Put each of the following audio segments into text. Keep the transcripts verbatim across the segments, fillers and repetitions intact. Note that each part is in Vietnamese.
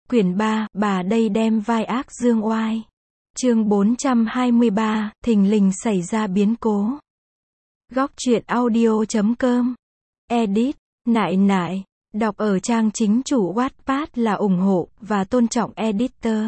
Quyển ba, bà đây đem vai ác dương oai. Chương bốn trăm hai mươi ba, thình lình xảy ra biến cố. Góc truyện audio chấm com. Edit, nại nại, đọc ở trang chính chủ Wattpad là ủng hộ và tôn trọng editor.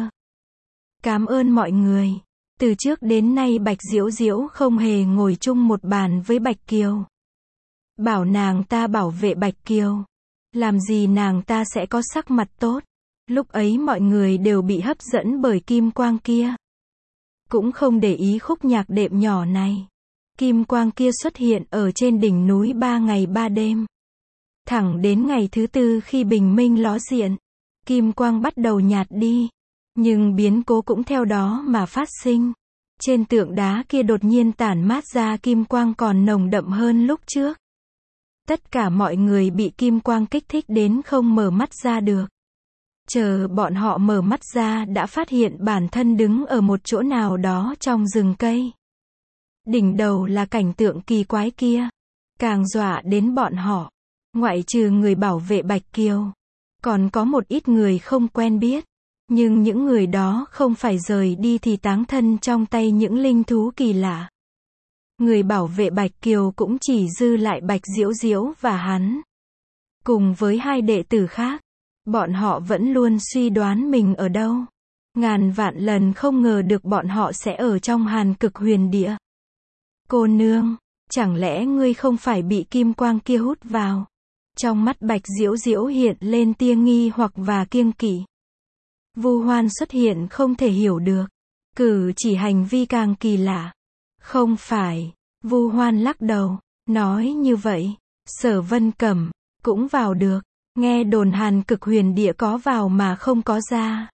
Cảm ơn mọi người. Từ trước đến nay Bạch Diễu Diễu không hề ngồi chung một bàn với Bạch Kiều. Bảo nàng ta bảo vệ Bạch Kiều. Làm gì nàng ta sẽ có sắc mặt tốt. Lúc ấy mọi người đều bị hấp dẫn bởi kim quang kia. Cũng không để ý khúc nhạc đệm nhỏ này. Kim quang kia xuất hiện ở trên đỉnh núi ba ngày ba đêm. Thẳng đến ngày thứ tư khi bình minh ló diện, kim quang bắt đầu nhạt đi. Nhưng biến cố cũng theo đó mà phát sinh. Trên tượng đá kia đột nhiên tản mát ra kim quang còn nồng đậm hơn lúc trước. Tất cả mọi người bị kim quang kích thích đến không mở mắt ra được. Chờ bọn họ mở mắt ra đã phát hiện bản thân đứng ở một chỗ nào đó trong rừng cây. Đỉnh đầu là cảnh tượng kỳ quái kia. Càng dọa đến bọn họ. Ngoại trừ người bảo vệ Bạch Kiều. Còn có một ít người không quen biết. Nhưng những người đó không phải rời đi thì táng thân trong tay những linh thú kỳ lạ. Người bảo vệ Bạch Kiều cũng chỉ dư lại Bạch Diễu Diễu và hắn. Cùng với hai đệ tử khác. Bọn họ vẫn luôn suy đoán mình ở đâu. Ngàn vạn lần không ngờ được bọn họ sẽ ở trong Hàn Cực Huyền Địa. Cô nương, chẳng lẽ ngươi không phải bị kim quang kia hút vào? Trong mắt Bạch Diễu Diễu hiện lên tia nghi hoặc và kiêng kỵ. Vu Hoan xuất hiện không thể hiểu được. Cử chỉ hành vi càng kỳ lạ. Không phải, Vu Hoan lắc đầu, nói như vậy, Sở Vân Cẩm cũng vào được. Nghe đồn Hàn Cực Huyền Địa có vào mà không có ra.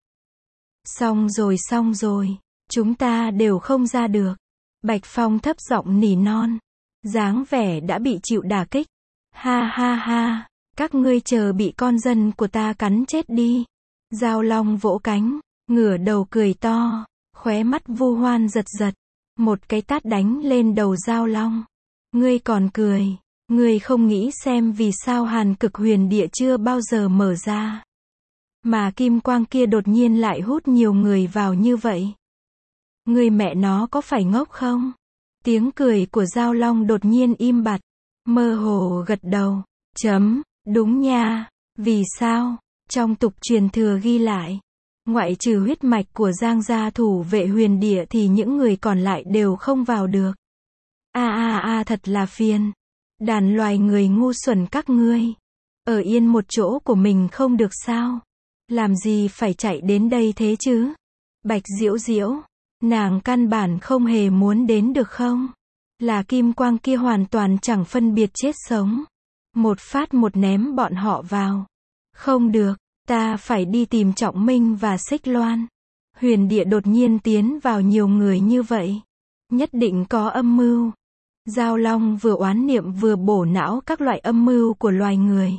Xong rồi xong rồi, chúng ta đều không ra được. Bạch Phong thấp giọng nỉ non. Dáng vẻ đã bị chịu đả kích. Ha ha ha, các ngươi chờ bị con dân của ta cắn chết đi. Giao Long vỗ cánh, ngửa đầu cười to, khóe mắt Vu Hoan giật giật. Một cái tát đánh lên đầu Giao Long. Ngươi còn cười. Ngươi không nghĩ xem vì sao Hàn Cực Huyền Địa chưa bao giờ mở ra. Mà kim quang kia đột nhiên lại hút nhiều người vào như vậy. Ngươi mẹ nó có phải ngốc không? Tiếng cười của Giao Long đột nhiên im bặt. Mơ hồ gật đầu. Chấm, đúng nha. Vì sao? Trong tục truyền thừa ghi lại. Ngoại trừ huyết mạch của Giang gia thủ vệ huyền địa thì những người còn lại đều không vào được. A a a thật là phiền. Đàn loài người ngu xuẩn các ngươi. Ở yên một chỗ của mình không được sao? Làm gì phải chạy đến đây thế chứ? Bạch Diễu Diễu. Nàng căn bản không hề muốn đến được không? Là kim quang kia hoàn toàn chẳng phân biệt chết sống. Một phát một ném bọn họ vào. Không được, ta phải đi tìm Trọng Minh và Xích Loan. Huyền địa đột nhiên tiến vào nhiều người như vậy. Nhất định có âm mưu. Giao Long vừa oán niệm vừa bổ não các loại âm mưu của loài người.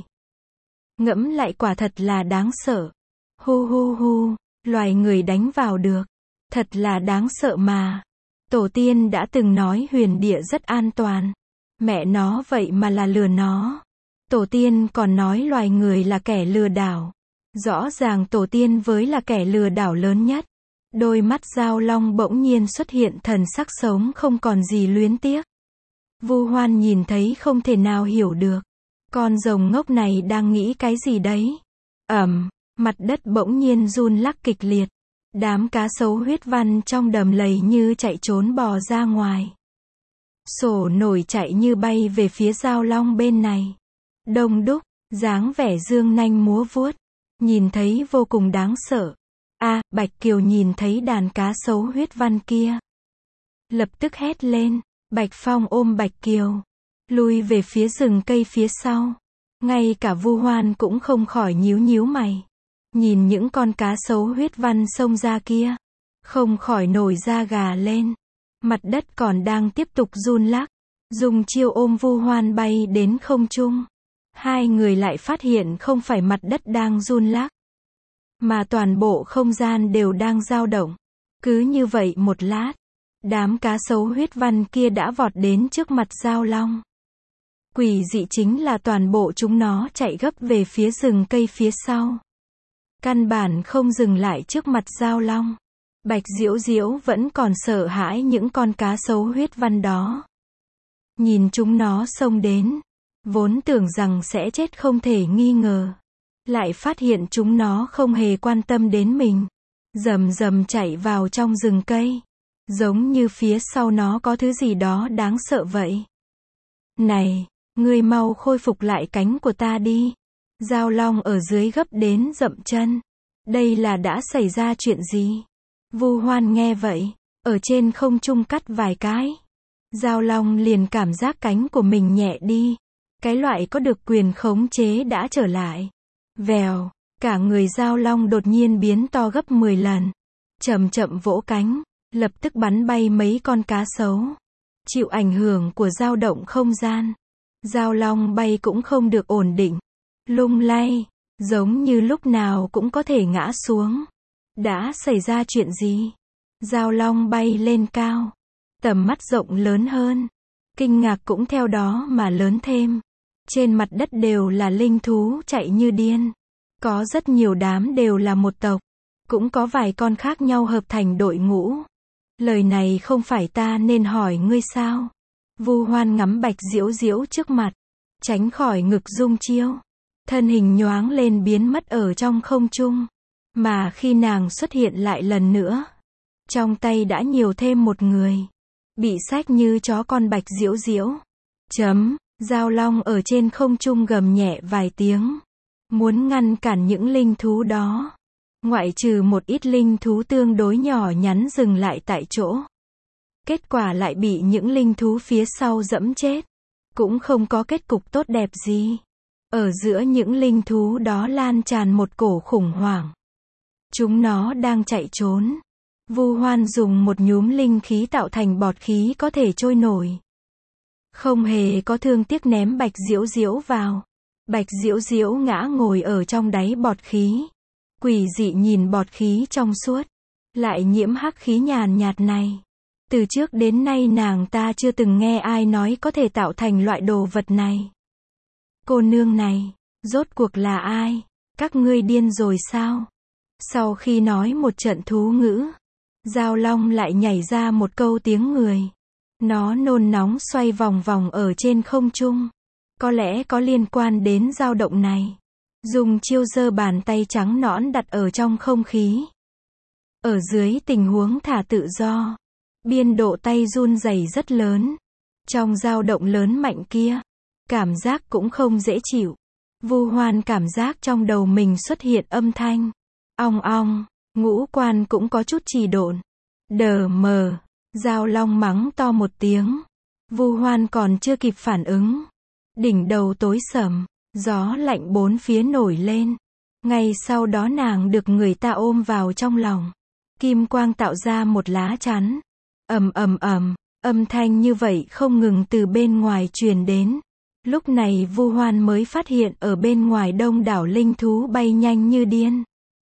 Ngẫm lại quả thật là đáng sợ. Hu hu hu, loài người đánh vào được. Thật là đáng sợ mà. Tổ tiên đã từng nói huyền địa rất an toàn. Mẹ nó vậy mà là lừa nó. Tổ tiên còn nói loài người là kẻ lừa đảo. Rõ ràng tổ tiên với là kẻ lừa đảo lớn nhất. Đôi mắt Giao Long bỗng nhiên xuất hiện thần sắc sống không còn gì luyến tiếc. Vu Hoan nhìn thấy không thể nào hiểu được. Con rồng ngốc này đang nghĩ cái gì đấy? Ầm, mặt đất bỗng nhiên run lắc kịch liệt. Đám cá sấu huyết văn trong đầm lầy như chạy trốn bò ra ngoài. Sổ nổi chạy như bay về phía Giao Long bên này. Đông đúc, dáng vẻ dương nanh múa vuốt. Nhìn thấy vô cùng đáng sợ. A, Bạch Kiều nhìn thấy đàn cá sấu huyết văn kia. Lập tức hét lên. Bạch Phong ôm Bạch Kiều. Lui về phía rừng cây phía sau. Ngay cả Vu Hoan cũng không khỏi nhíu nhíu mày. Nhìn những con cá sấu huyết văn xông ra kia. Không khỏi nổi da gà lên. Mặt đất còn đang tiếp tục run lắc. Dùng chiêu ôm Vu Hoan bay đến không trung. Hai người lại phát hiện không phải mặt đất đang run lắc. Mà toàn bộ không gian đều đang dao động. Cứ như vậy một lát. Đám cá sấu huyết văn kia đã vọt đến trước mặt Giao Long. Quỷ dị chính là toàn bộ chúng nó chạy gấp về phía rừng cây phía sau. Căn bản không dừng lại trước mặt Giao Long. Bạch Diễu Diễu vẫn còn sợ hãi những con cá sấu huyết văn đó. Nhìn chúng nó xông đến, vốn tưởng rằng sẽ chết không thể nghi ngờ. Lại phát hiện chúng nó không hề quan tâm đến mình. Rầm rầm chạy vào trong rừng cây. Giống như phía sau nó có thứ gì đó đáng sợ vậy. Này, ngươi mau khôi phục lại cánh của ta đi. Giao Long ở dưới gấp đến dậm chân. Đây là đã xảy ra chuyện gì? Vu Hoan nghe vậy, ở trên không trung cắt vài cái. Giao Long liền cảm giác cánh của mình nhẹ đi. Cái loại có được quyền khống chế đã trở lại. Vèo, cả người Giao Long đột nhiên biến to gấp mười lần. Chậm chậm vỗ cánh, lập tức bắn bay mấy con cá sấu. Chịu ảnh hưởng của dao động không gian. Giao Long bay cũng không được ổn định. Lung lay, giống như lúc nào cũng có thể ngã xuống. Đã xảy ra chuyện gì? Giao Long bay lên cao. Tầm mắt rộng lớn hơn. Kinh ngạc cũng theo đó mà lớn thêm. Trên mặt đất đều là linh thú chạy như điên. Có rất nhiều đám đều là một tộc. Cũng có vài con khác nhau hợp thành đội ngũ. Lời này không phải ta nên hỏi ngươi sao? Vu Hoan ngắm Bạch Diễu Diễu trước mặt. Tránh khỏi ngực dung chiêu. Thân hình nhoáng lên biến mất ở trong không trung. Mà khi nàng xuất hiện lại lần nữa. Trong tay đã nhiều thêm một người. Bị xách như chó con Bạch Diễu Diễu. Chấm, Giao Long ở trên không trung gầm nhẹ vài tiếng. Muốn ngăn cản những linh thú đó. Ngoại trừ một ít linh thú tương đối nhỏ nhắn dừng lại tại chỗ. Kết quả lại bị những linh thú phía sau dẫm chết. Cũng không có kết cục tốt đẹp gì. Ở giữa những linh thú đó lan tràn một cổ khủng hoảng. Chúng nó đang chạy trốn. Vu Hoan dùng một nhúm linh khí tạo thành bọt khí có thể trôi nổi. Không hề có thương tiếc ném Bạch Diễu Diễu vào. Bạch Diễu Diễu ngã ngồi ở trong đáy bọt khí. Quỷ dị nhìn bọt khí trong suốt. Lại nhiễm hắc khí nhàn nhạt này. Từ trước đến nay nàng ta chưa từng nghe ai nói có thể tạo thành loại đồ vật này. Cô nương này, rốt cuộc là ai? Các ngươi điên rồi sao? Sau khi nói một trận thú ngữ, Giao Long lại nhảy ra một câu tiếng người. Nó nôn nóng xoay vòng vòng ở trên không trung. Có lẽ có liên quan đến dao động này. Dùng chiêu giơ bàn tay trắng nõn đặt ở trong không khí. Ở dưới tình huống thả tự do, biên độ tay run rẩy rất lớn. Trong dao động lớn mạnh kia, cảm giác cũng không dễ chịu. Vu Hoan cảm giác trong đầu mình xuất hiện âm thanh. Ong ong, ngũ quan cũng có chút trì độn. Đờ mờ, Giao Long mắng to một tiếng. Vu Hoan còn chưa kịp phản ứng. Đỉnh đầu tối sầm, gió lạnh bốn phía nổi lên. Ngay sau đó nàng được người ta ôm vào trong lòng. Kim quang tạo ra một lá chắn. Ầm ầm ầm, âm thanh như vậy không ngừng từ bên ngoài truyền đến. Lúc này Vu Hoan mới phát hiện ở bên ngoài đông đảo linh thú bay nhanh như điên.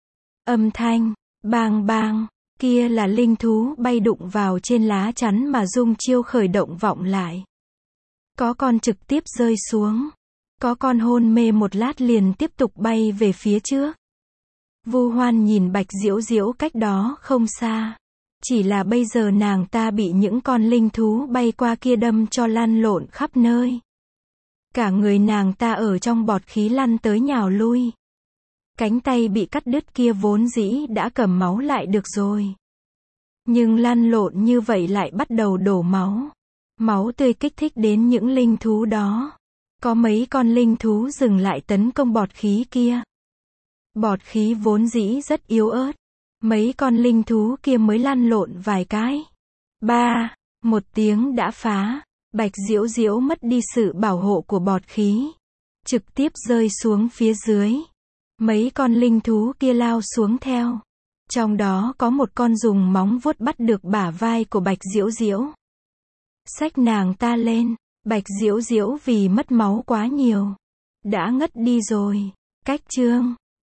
Âm thanh, bang bang, kia là linh thú bay đụng vào trên lá chắn mà dung chiêu khởi động vọng lại. Có con trực tiếp rơi xuống. Có con hôn mê một lát liền tiếp tục bay về phía trước. Vu Hoan nhìn Bạch Diễu Diễu cách đó không xa. Chỉ là bây giờ nàng ta bị những con linh thú bay qua kia đâm cho lăn lộn khắp nơi. Cả người nàng ta ở trong bọt khí lăn tới nhào lui. Cánh tay bị cắt đứt kia vốn dĩ đã cầm máu lại được rồi. Nhưng lăn lộn như vậy lại bắt đầu đổ máu. Máu tươi kích thích đến những linh thú đó. Có mấy con linh thú dừng lại tấn công bọt khí kia. Bọt khí vốn dĩ rất yếu ớt. Mấy con linh thú kia mới lăn lộn vài cái. Ba, một tiếng đã phá. Bạch Diễu Diễu mất đi sự bảo hộ của bọt khí. Trực tiếp rơi xuống phía dưới. Mấy con linh thú kia lao xuống theo. Trong đó có một con dùng móng vuốt bắt được bả vai của Bạch Diễu Diễu. Xách nàng ta lên. Bạch Diễu Diễu vì mất máu quá nhiều. Đã ngất đi rồi. Cách chương